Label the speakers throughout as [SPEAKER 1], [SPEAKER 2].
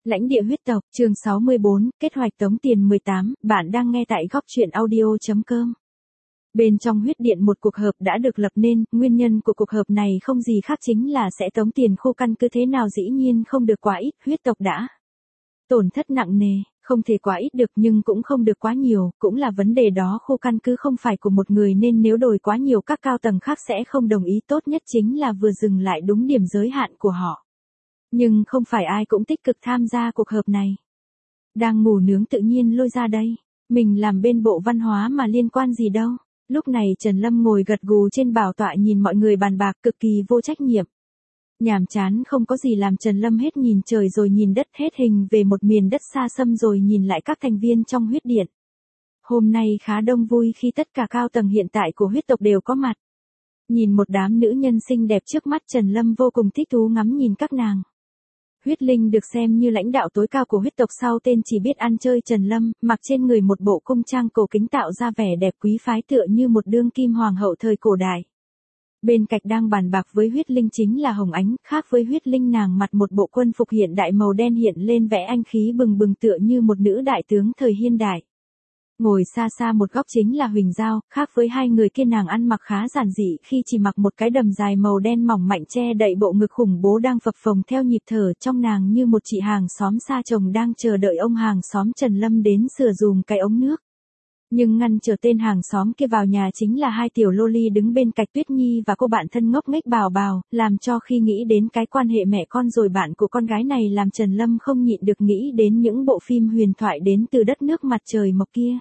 [SPEAKER 1] Lãnh địa huyết tộc, chương 64, kết hoạch tống tiền 18, bạn đang nghe tại góc truyện audio.com. Bên trong huyết điện một cuộc họp đã được lập nên, nguyên nhân của cuộc họp này không gì khác chính là sẽ tống tiền khu căn cứ thế nào dĩ nhiên không được quá ít, huyết tộc đã tổn thất nặng nề, không thể quá ít được nhưng cũng không được quá nhiều, cũng là vấn đề đó khu căn cứ không phải của một người nên nếu đổi quá nhiều các cao tầng khác sẽ không đồng ý, tốt nhất chính là vừa dừng lại đúng điểm giới hạn của họ. Nhưng không phải ai cũng tích cực tham gia cuộc họp này. Đang ngủ nướng tự nhiên lôi ra đây, mình làm bên bộ văn hóa mà liên quan gì đâu. Lúc này Trần Lâm ngồi gật gù trên bảo tọa nhìn mọi người bàn bạc cực kỳ vô trách nhiệm. Nhàm chán không có gì làm, Trần Lâm hết nhìn trời rồi nhìn đất, hết hình về một miền đất xa xăm rồi nhìn lại các thành viên trong huyết điện. Hôm nay khá đông vui khi tất cả cao tầng hiện tại của huyết tộc đều có mặt. Nhìn một đám nữ nhân xinh đẹp trước mắt, Trần Lâm vô cùng thích thú ngắm nhìn các nàng. Huyết linh được xem như lãnh đạo tối cao của huyết tộc sau tên chỉ biết ăn chơi Trần Lâm, mặc trên người một bộ cung trang cổ kính tạo ra vẻ đẹp quý phái tựa như một đương kim hoàng hậu thời cổ đại. Bên cạnh đang bàn bạc với huyết linh chính là Hồng Ánh, khác với huyết linh nàng mặc một bộ quân phục hiện đại màu đen hiện lên vẻ anh khí bừng bừng tựa như một nữ đại tướng thời hiện đại. Ngồi xa xa một góc chính là Huỳnh Giao, khác với hai người kia nàng ăn mặc khá giản dị khi chỉ mặc một cái đầm dài màu đen mỏng mảnh che đậy bộ ngực khủng bố đang phập phồng theo nhịp thở, trong nàng như một chị hàng xóm xa chồng đang chờ đợi ông hàng xóm Trần Lâm đến sửa dùm cái ống nước. Nhưng ngăn chờ tên hàng xóm kia vào nhà chính là hai tiểu loli đứng bên cạnh Tuyết Nhi và cô bạn thân ngốc nghếch Bào Bào, làm cho khi nghĩ đến cái quan hệ mẹ con rồi bạn của con gái này làm Trần Lâm không nhịn được nghĩ đến những bộ phim huyền thoại đến từ đất nước mặt trời mọc kia.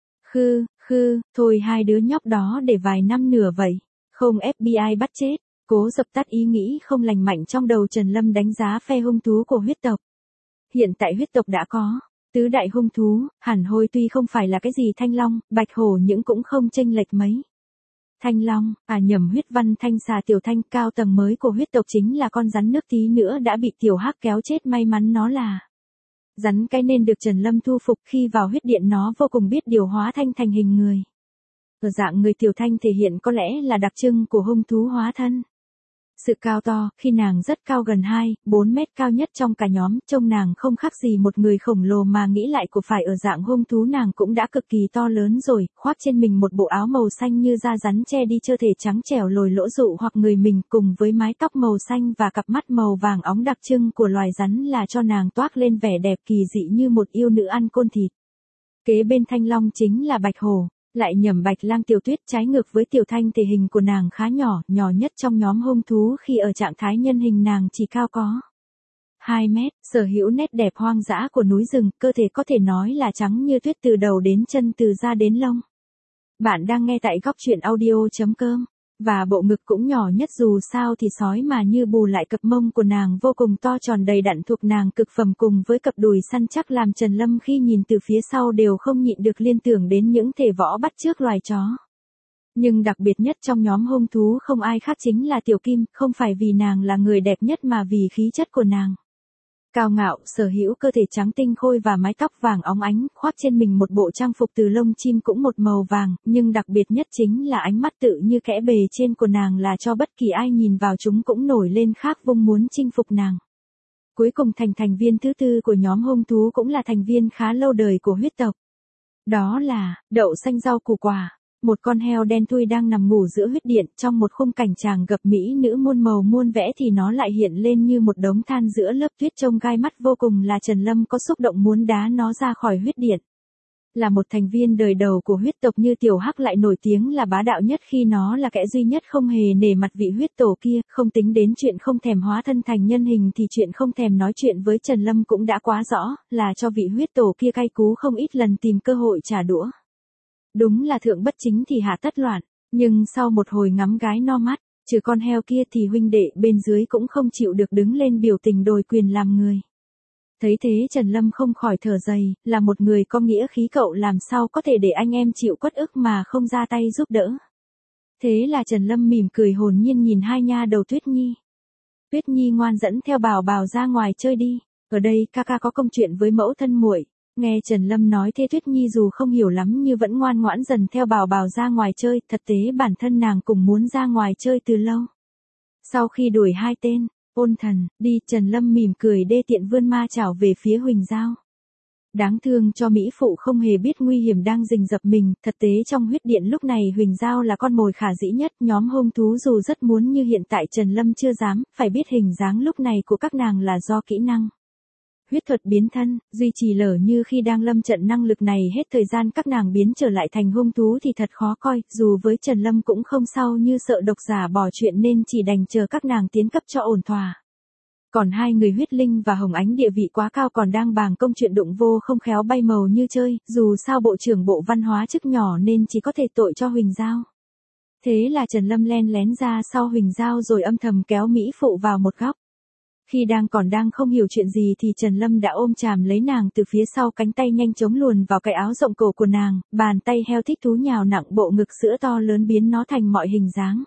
[SPEAKER 1] Thôi hai đứa nhóc đó để vài năm nữa vậy, không FBI bắt chết. Cố dập tắt ý nghĩ không lành mạnh trong đầu, Trần Lâm đánh giá phe hung thú của huyết tộc. Hiện tại huyết tộc đã có tứ đại hung thú, hẳn hôi tuy không phải là cái gì thanh long, bạch hổ nhưng cũng không chênh lệch mấy. Thanh long, nhầm, huyết văn thanh xà tiểu thanh, cao tầng mới của huyết tộc chính là con rắn nước, tí nữa đã bị tiểu hắc kéo chết, may mắn nó là rắn cái nên được Trần Lâm thu phục. Khi vào huyết điện nó vô cùng biết điều hóa thanh thành hình người. Ở dạng người tiểu thanh thể hiện có lẽ là đặc trưng của hung thú hóa thân. Sự cao to, khi nàng rất cao, gần 2-4 mét, cao nhất trong cả nhóm, trông nàng không khác gì một người khổng lồ mà nghĩ lại của phải ở dạng hung thú nàng cũng đã cực kỳ to lớn rồi, khoác trên mình một bộ áo màu xanh như da rắn che đi cơ thể trắng trẻo lồi lỗ rụ hoặc người mình, cùng với mái tóc màu xanh và cặp mắt màu vàng óng đặc trưng của loài rắn là cho nàng toát lên vẻ đẹp kỳ dị như một yêu nữ ăn côn thịt. Kế bên thanh long chính là bạch hổ. Lại nhầm, bạch lang tiểu tuyết, trái ngược với tiểu thanh thể hình của nàng khá nhỏ, nhỏ nhất trong nhóm hung thú, khi ở trạng thái nhân hình nàng chỉ cao có 2 mét, sở hữu nét đẹp hoang dã của núi rừng, cơ thể có thể nói là trắng như tuyết từ đầu đến chân, từ da đến lông. Bạn đang nghe tại góc truyện audio.com. Và bộ ngực cũng nhỏ nhất, dù sao thì sói mà như bù lại cặp mông của nàng vô cùng to tròn đầy đặn thuộc nàng cực phẩm, cùng với cặp đùi săn chắc làm Trần Lâm khi nhìn từ phía sau đều không nhịn được liên tưởng đến những thể võ bắt chước loài chó. Nhưng đặc biệt nhất trong nhóm hung thú không ai khác chính là Tiểu Kim, không phải vì nàng là người đẹp nhất mà vì khí chất của nàng. Cao ngạo, sở hữu cơ thể trắng tinh khôi và mái tóc vàng óng ánh, khoác trên mình một bộ trang phục từ lông chim cũng một màu vàng, nhưng đặc biệt nhất chính là ánh mắt tự như kẽ bề trên của nàng là cho bất kỳ ai nhìn vào chúng cũng nổi lên khác vung muốn chinh phục nàng. Cuối cùng thành viên thứ tư của nhóm hung thú cũng là thành viên khá lâu đời của huyết tộc. Đó là đậu xanh rau củ quả. Một con heo đen thui đang nằm ngủ giữa huyết điện, trong một khung cảnh chàng gặp mỹ nữ muôn màu muôn vẽ thì nó lại hiện lên như một đống than giữa lớp tuyết trông gai mắt vô cùng, là Trần Lâm có xúc động muốn đá nó ra khỏi huyết điện. Là một thành viên đời đầu của huyết tộc như tiểu hắc lại nổi tiếng là bá đạo nhất khi nó là kẻ duy nhất không hề nể mặt vị huyết tổ kia, không tính đến chuyện không thèm hóa thân thành nhân hình thì chuyện không thèm nói chuyện với Trần Lâm cũng đã quá rõ, là cho vị huyết tổ kia cay cú không ít lần tìm cơ hội trả đũa. Đúng là thượng bất chính thì hạ tất loạn, nhưng sau một hồi ngắm gái no mắt, trừ con heo kia thì huynh đệ bên dưới cũng không chịu được đứng lên biểu tình đòi quyền làm người. Thấy thế Trần Lâm không khỏi thở dài, là một người có nghĩa khí cậu làm sao có thể để anh em chịu uất ức mà không ra tay giúp đỡ. Thế là Trần Lâm mỉm cười hồn nhiên nhìn hai nha đầu Tuyết Nhi. Tuyết Nhi ngoan dẫn theo Bào Bào ra ngoài chơi đi, ở đây ca có công chuyện với mẫu thân muội. Nghe Trần Lâm nói thế Tuyết Nhi dù không hiểu lắm nhưng vẫn ngoan ngoãn dần theo Bào Bào ra ngoài chơi, thực tế bản thân nàng cũng muốn ra ngoài chơi từ lâu. Sau khi đuổi hai tên Ôn thần, đi, Trần Lâm mỉm cười đê tiện vươn ma chảo về phía Huỳnh Giao. Đáng thương cho Mỹ phụ không hề biết nguy hiểm đang rình rập mình, thực tế trong huyết điện lúc này Huỳnh Giao là con mồi khả dĩ nhất, nhóm hung thú dù rất muốn như hiện tại Trần Lâm chưa dám, phải biết hình dáng lúc này của các nàng là do kỹ năng huyết thuật biến thân, duy trì lở như khi đang lâm trận năng lực này hết thời gian các nàng biến trở lại thành hung thú thì thật khó coi, dù với Trần Lâm cũng không sao như sợ độc giả bỏ chuyện nên chỉ đành chờ các nàng tiến cấp cho ổn thỏa. Còn hai người huyết linh và hồng ánh địa vị quá cao còn đang bàng công chuyện đụng vô không khéo bay màu như chơi, dù sao bộ trưởng bộ văn hóa chức nhỏ nên chỉ có thể tội cho Huỳnh Giao. Thế là Trần Lâm len lén ra sau Huỳnh Giao rồi âm thầm kéo Mỹ phụ vào một góc. Khi đang không hiểu chuyện gì thì Trần Lâm đã ôm chàm lấy nàng từ phía sau, cánh tay nhanh chóng luồn vào cái áo rộng cổ của nàng, bàn tay heo thích thú nhào nặng bộ ngực sữa to lớn biến nó thành mọi hình dáng.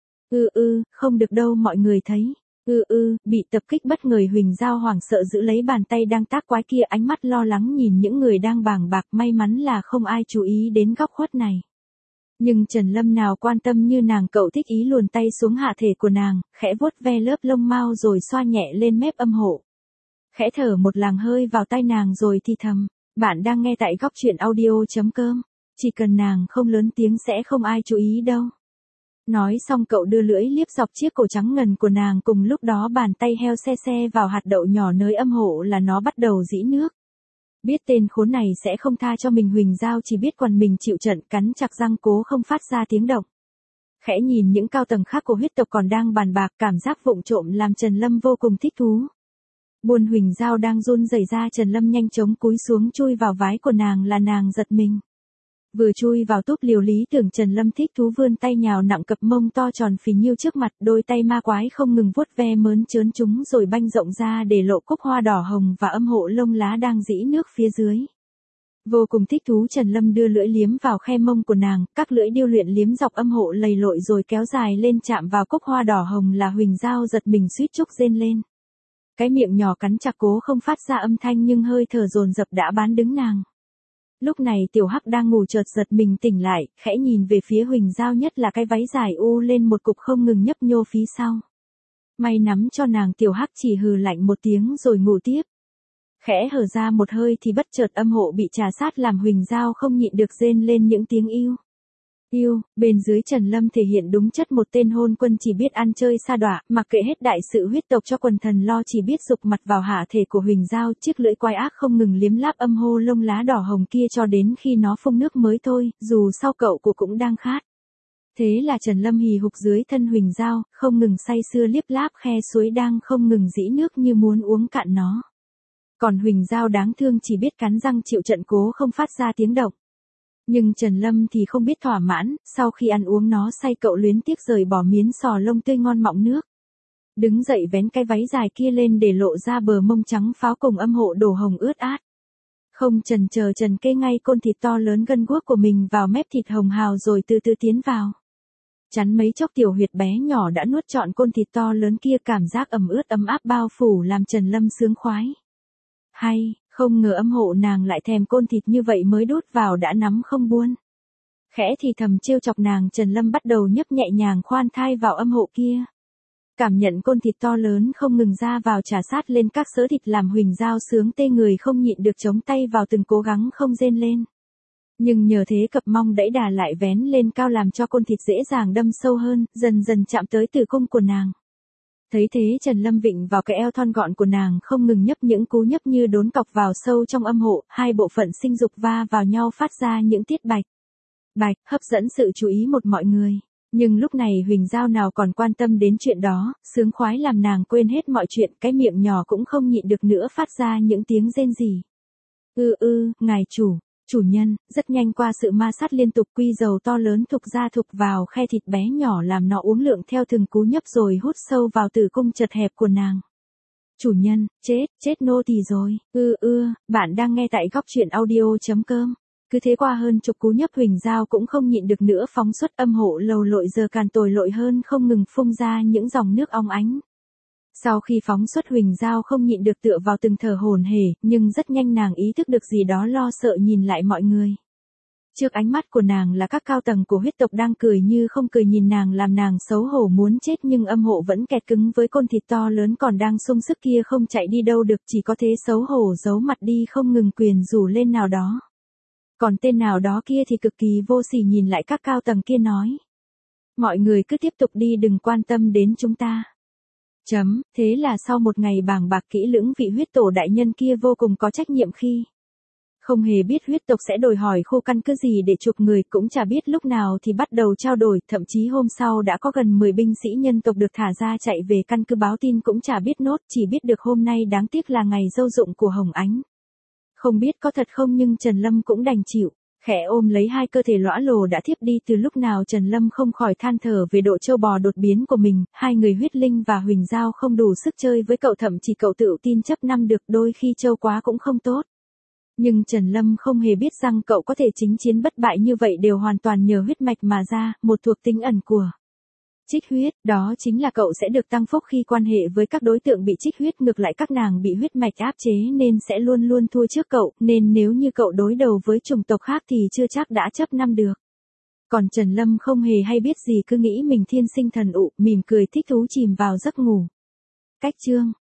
[SPEAKER 1] Không được đâu mọi người thấy. Bị tập kích bất ngờ Huỳnh Giao hoảng sợ giữ lấy bàn tay đang tác quái kia, ánh mắt lo lắng nhìn những người đang bàng bạc, may mắn là không ai chú ý đến góc khuất này. Nhưng Trần Lâm nào quan tâm như nàng, cậu thích ý luồn tay xuống hạ thể của nàng, khẽ vuốt ve lớp lông mao rồi xoa nhẹ lên mép âm hộ. Khẽ thở một làng hơi vào tai nàng rồi thì thầm, bạn đang nghe tại góc truyện audio.com, chỉ cần nàng không lớn tiếng sẽ không ai chú ý đâu. Nói xong cậu đưa lưỡi liếp dọc chiếc cổ trắng ngần của nàng, cùng lúc đó bàn tay heo xe vào hạt đậu nhỏ nơi âm hộ là nó bắt đầu rỉ nước. Biết tên khốn này sẽ không tha cho mình, Huỳnh Giao chỉ biết quằn mình chịu trận, cắn chặt răng cố không phát ra tiếng động. Khẽ nhìn những cao tầng khác của huyết tộc còn đang bàn bạc, cảm giác vụng trộm làm Trần Lâm vô cùng thích thú. Buồn Huỳnh Giao đang run rẩy ra, Trần Lâm nhanh chóng cúi xuống chui vào vái của nàng là nàng giật mình. Vừa chui vào túp liều lý tưởng, Trần Lâm thích thú vươn tay nhào nặng cặp mông to tròn phì nhiêu trước mặt, đôi tay ma quái không ngừng vuốt ve mớn trớn chúng rồi banh rộng ra để lộ cúc hoa đỏ hồng và âm hộ lông lá đang rỉ nước phía dưới. Vô cùng thích thú, Trần Lâm đưa lưỡi liếm vào khe mông của nàng, các lưỡi điêu luyện liếm dọc âm hộ lầy lội rồi kéo dài lên chạm vào cúc hoa đỏ hồng là Huỳnh Giao giật mình suýt chốc rên lên. Cái miệng nhỏ cắn chặt cố không phát ra âm thanh nhưng hơi thở dồn dập đã bán đứng nàng. Lúc này Tiểu Hắc đang ngủ chợt giật mình tỉnh lại, khẽ nhìn về phía Huỳnh Giao, nhất là cái váy dài u lên một cục không ngừng nhấp nhô phía sau. May nắm cho nàng, Tiểu Hắc chỉ hừ lạnh một tiếng rồi ngủ tiếp. Khẽ hở ra một hơi thì bất chợt âm hộ bị trà sát làm Huỳnh Giao không nhịn được rên lên những tiếng yêu. Bên dưới Trần Lâm thể hiện đúng chất một tên hôn quân chỉ biết ăn chơi sa đọa, mặc kệ hết đại sự huyết tộc cho quần thần lo, chỉ biết dục mặt vào hạ thể của Huỳnh Giao, chiếc lưỡi quái ác không ngừng liếm láp âm hô lông lá đỏ hồng kia cho đến khi nó phun nước mới thôi, dù sau cậu của cũng đang khát. Thế là Trần Lâm hì hục dưới thân Huỳnh Giao, không ngừng say sưa liếp láp khe suối đang không ngừng rỉ nước như muốn uống cạn nó. Còn Huỳnh Giao đáng thương chỉ biết cắn răng chịu trận cố không phát ra tiếng động. Nhưng Trần Lâm thì không biết thỏa mãn, sau khi ăn uống nó say cậu luyến tiếc rời bỏ miến sò lông tươi ngon mọng nước. Đứng dậy vén cái váy dài kia lên để lộ ra bờ mông trắng pháo cùng âm hộ đổ hồng ướt át. Không chần chờ Trần kê ngay côn thịt to lớn gân guốc của mình vào mép thịt hồng hào rồi từ từ tiến vào. Chắn mấy chốc tiểu huyệt bé nhỏ đã nuốt trọn côn thịt to lớn kia, cảm giác ẩm ướt ấm áp bao phủ làm Trần Lâm sướng khoái. Hay, không ngờ âm hộ nàng lại thèm côn thịt như vậy, mới đút vào đã nắm không buông. Khẽ thì thầm trêu chọc nàng, Trần Lâm bắt đầu nhấp nhẹ nhàng khoan thai vào âm hộ kia. Cảm nhận côn thịt to lớn không ngừng ra vào trà sát lên các xớ thịt làm Huỳnh Giao sướng tê người, không nhịn được chống tay vào từng cố gắng không rên lên. Nhưng nhờ thế cặp mong đẩy đà lại vén lên cao làm cho côn thịt dễ dàng đâm sâu hơn, dần dần chạm tới tử cung của nàng. Thấy thế Trần Lâm vịnh vào cái eo thon gọn của nàng, không ngừng nhấp những cú nhấp như đốn cọc vào sâu trong âm hộ, hai bộ phận sinh dục va vào nhau phát ra những tiết bạch, hấp dẫn sự chú ý một mọi người. Nhưng lúc này Huỳnh Giao nào còn quan tâm đến chuyện đó, sướng khoái làm nàng quên hết mọi chuyện, cái miệng nhỏ cũng không nhịn được nữa phát ra những tiếng rên rỉ. Ngài chủ nhân, rất nhanh qua sự ma sát liên tục, quy dầu to lớn thục ra thục vào khe thịt bé nhỏ làm nó uống lượng theo từng cú nhấp rồi hút sâu vào tử cung chật hẹp của nàng. Chủ nhân, chết nô tỳ rồi. Bạn đang nghe tại góc truyện audio.com. Cứ thế qua hơn chục cú nhấp Huỳnh Giao cũng không nhịn được nữa, phóng xuất âm hộ lầu lội giờ càng tồi lội hơn, không ngừng phun ra những dòng nước óng ánh. Sau khi phóng xuất Huỳnh Giao không nhịn được tựa vào từng thở hổn hển, nhưng rất nhanh nàng ý thức được gì đó, lo sợ nhìn lại mọi người. Trước ánh mắt của nàng là các cao tầng của huyết tộc đang cười như không cười nhìn nàng làm nàng xấu hổ muốn chết, nhưng âm hộ vẫn kẹt cứng với côn thịt to lớn còn đang sung sức kia không chạy đi đâu được, chỉ có thế xấu hổ giấu mặt đi không ngừng quyền rủ lên nào đó. Còn tên nào đó kia thì cực kỳ vô sỉ nhìn lại các cao tầng kia nói. Mọi người cứ tiếp tục đi, đừng quan tâm đến chúng ta. Thế là sau một ngày bàng bạc kỹ lưỡng, vị huyết tổ đại nhân kia vô cùng có trách nhiệm khi không hề biết huyết tộc sẽ đòi hỏi khu căn cứ gì để chụp người, cũng chả biết lúc nào thì bắt đầu trao đổi, thậm chí hôm sau đã có gần 10 binh sĩ nhân tộc được thả ra chạy về căn cứ báo tin cũng chả biết nốt, chỉ biết được hôm nay đáng tiếc là ngày dâu dụng của Hồng Ánh. Không biết có thật không nhưng Trần Lâm cũng đành chịu, khẽ ôm lấy hai cơ thể lõa lồ đã thiếp đi từ lúc nào. Trần Lâm không khỏi than thở về độ trâu bò đột biến của mình, hai người huyết linh và Huỳnh Giao không đủ sức chơi với cậu, thậm chí cậu tự tin chấp năm được, đôi khi trâu quá cũng không tốt. Nhưng Trần Lâm không hề biết rằng cậu có thể chính chiến bất bại như vậy đều hoàn toàn nhờ huyết mạch mà ra, một thuộc tính ẩn của trích huyết, đó chính là cậu sẽ được tăng phúc khi quan hệ với các đối tượng bị trích huyết, ngược lại các nàng bị huyết mạch áp chế nên sẽ luôn luôn thua trước cậu, nên nếu như cậu đối đầu với chủng tộc khác thì chưa chắc đã chấp năm được. Còn Trần Lâm không hề hay biết gì, cứ nghĩ mình thiên sinh thần ụ, mỉm cười thích thú chìm vào giấc ngủ. Cách chương